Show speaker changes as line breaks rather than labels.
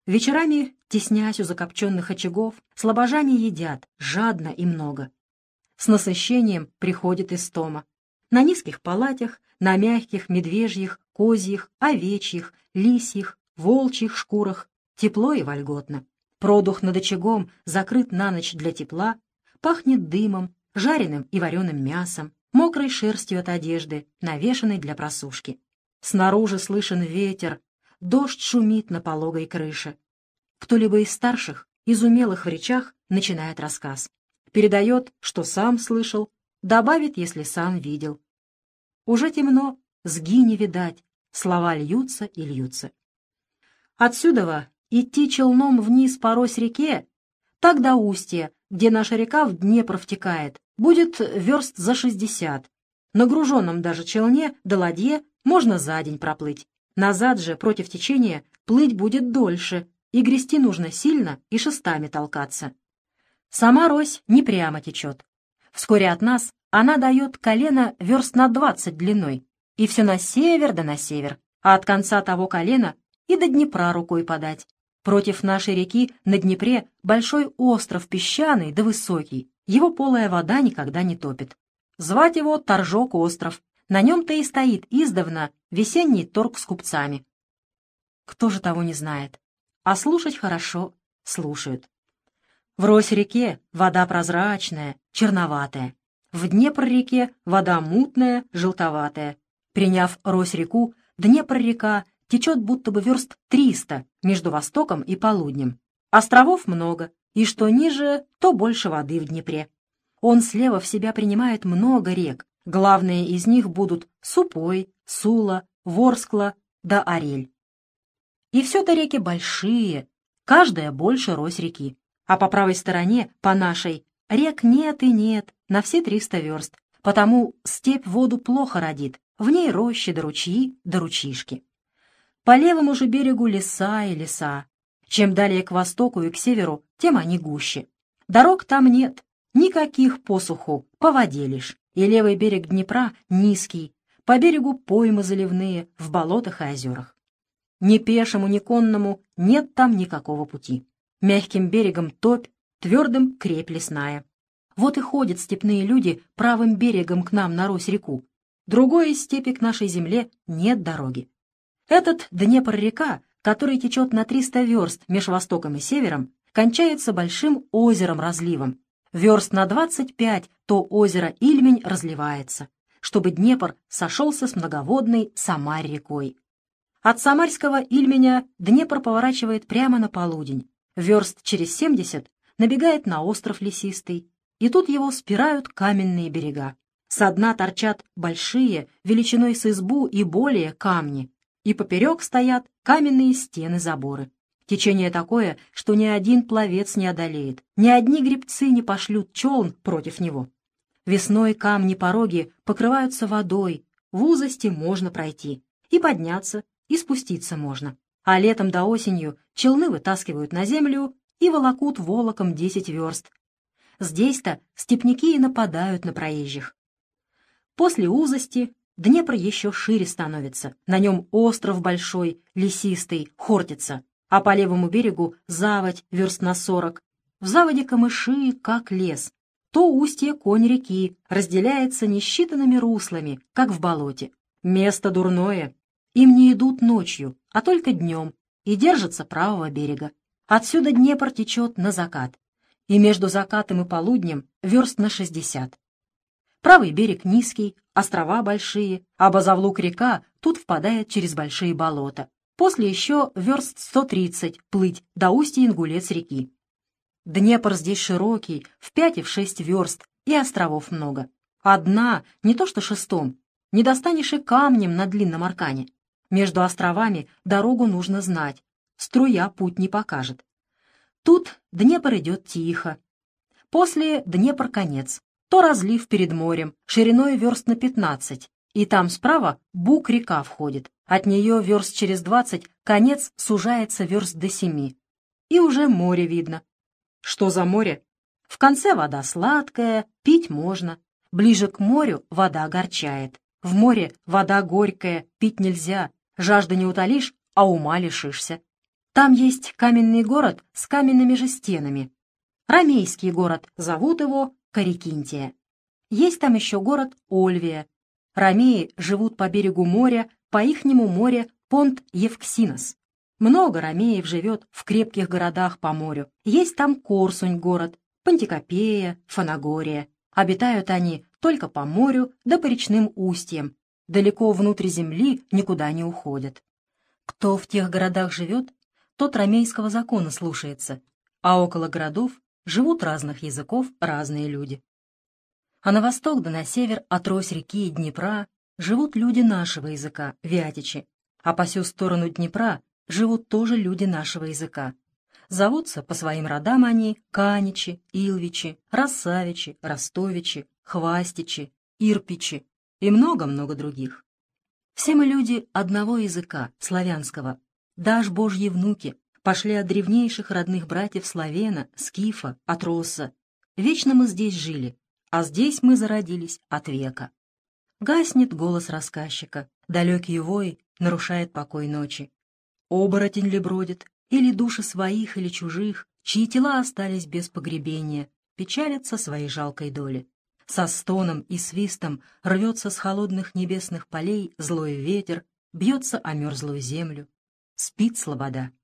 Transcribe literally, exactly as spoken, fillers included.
Вечерами, теснясь у закопченных очагов, слабожане едят, жадно и много. С насыщением приходит истома. На низких палатях, на мягких медвежьих, козьих, овечьих, лисьих, волчьих шкурах тепло и вольготно. Продух над очагом закрыт на ночь для тепла, пахнет дымом, жареным и вареным мясом, мокрой шерстью от одежды, навешанной для просушки. Снаружи слышен ветер, дождь шумит на пологой крыше. Кто-либо из старших, из умелых в речах, начинает рассказ. Передает, что сам слышал, добавит, если сам видел. Уже темно, сги не видать, слова льются и льются. Отсюда идти челном вниз по Рось-реке, так до устья, где наша река в Днепр втекает, будет верст за шестьдесят. На груженном даже челне до ладье можно за день проплыть. Назад же, против течения, плыть будет дольше, и грести нужно сильно и шестами толкаться. Сама Рось не прямо течет. Вскоре от нас она дает колено верст на двадцать длиной, и все на север да на север, а от конца того колена и до Днепра рукой подать. Против нашей реки на Днепре большой остров песчаный да высокий, его полая вода никогда не топит. Звать его Торжок остров, на нем-то и стоит издавна весенний торг с купцами. Кто же того не знает? А слушать хорошо слушают. В Рось-реке вода прозрачная, черноватая. В Днепр-реке вода мутная, желтоватая. Приняв Рось-реку, Днепр-река течет будто бы верст триста между востоком и полуднем. Островов много, и что ниже, то больше воды в Днепре. Он слева в себя принимает много рек. Главные из них будут Супой, Сула, Ворскла да Орель. И все-то реки большие, каждая больше Рось-реки. А по правой стороне, по нашей, рек нет и нет на все триста верст, потому степь воду плохо родит, в ней рощи да ручьи да ручишки. По левому же берегу леса и леса. Чем далее к востоку и к северу, тем они гуще. Дорог там нет, никаких посуху, по воде лишь. И левый берег Днепра низкий, по берегу поймы заливные, в болотах и озерах. Ни пешему, ни конному нет там никакого пути. Мягким берегом топь, твердым крепь лесная. Вот и ходят степные люди правым берегом к нам на Рось-реку. Другой из степи к нашей земле нет дороги. Этот Днепр-река, который течет на триста верст меж востоком и севером, кончается большим озером-разливом. Верст на двадцать пять то озеро Ильмень разливается, чтобы Днепр сошелся с многоводной Самарь-рекой. От Самарского Ильменя Днепр поворачивает прямо на полудень. Верст через семьдесят набегает на остров лесистый, и тут его спирают каменные берега. Со дна торчат большие, величиной с избу и более, камни, и поперек стоят каменные стены-заборы. Течение такое, что ни один пловец не одолеет, ни одни гребцы не пошлют челн против него. Весной камни-пороги покрываются водой, в узости можно пройти, и подняться, и спуститься можно. А летом да осенью челны вытаскивают на землю и волокут волоком десять верст. Здесь-то степняки и нападают на проезжих. После узости Днепр еще шире становится, на нем остров большой, лесистый, Хортица, а по левому берегу заводь верст на сорок. В заводе камыши, как лес. То устье конь реки разделяется несчитанными руслами, как в болоте. Место дурное. Им не идут ночью, а только днем, и держатся правого берега. Отсюда Днепр течет на закат, и между закатом и полуднем верст на шестьдесят. Правый берег низкий, острова большие, а Базовлук-река тут впадает через большие болота. После еще верст сто тридцать плыть до устья Ингулец-реки. Днепр здесь широкий, в пять и в шесть верст, и островов много. Одна, не то что шестом, не достанешь и камнем на длинном аркане. Между островами дорогу нужно знать, струя путь не покажет. Тут Днепр идет тихо. После Днепр конец, то разлив перед морем, шириной верст на пятнадцать, и там справа Буг-река входит. От нее верст через двадцать конец сужается верст до семи. И уже море видно. Что за море? В конце вода сладкая, пить можно. Ближе к морю вода огорчает. В море вода горькая, пить нельзя. Жажды не утолишь, а ума лишишься. Там есть каменный город с каменными же стенами. Ромейский город, зовут его Корикинтия. Есть там еще город Ольвия. Ромеи живут по берегу моря, по ихнему море Понт Евксинос. Много ромеев живет в крепких городах по морю. Есть там Корсунь город, Пантикопея, Фанагория. Обитают они только по морю да по речным устьям. Далеко внутрь земли никуда не уходят. Кто в тех городах живет, тот ромейского закона слушается, а около городов живут разных языков разные люди. А на восток да на север от Рось реки и Днепра живут люди нашего языка, вятичи, а по сю сторону Днепра живут тоже люди нашего языка. Зовутся по своим родам они Каничи, Илвичи, Рассавичи, Ростовичи, Хвастичи, Ирпичи и много-много других. Все мы люди одного языка, славянского, дашь Божьи внуки, пошли от древнейших родных братьев Славена, Скифа, от Росса. Вечно мы здесь жили, а здесь мы зародились от века. Гаснет голос рассказчика, далекий вой нарушает покой ночи. Оборотень ли бродит, или души своих или чужих, чьи тела остались без погребения, печалятся своей жалкой доли. Со стоном и свистом рвется с холодных небесных полей злой ветер, бьется о мерзлую землю. Спит слобода.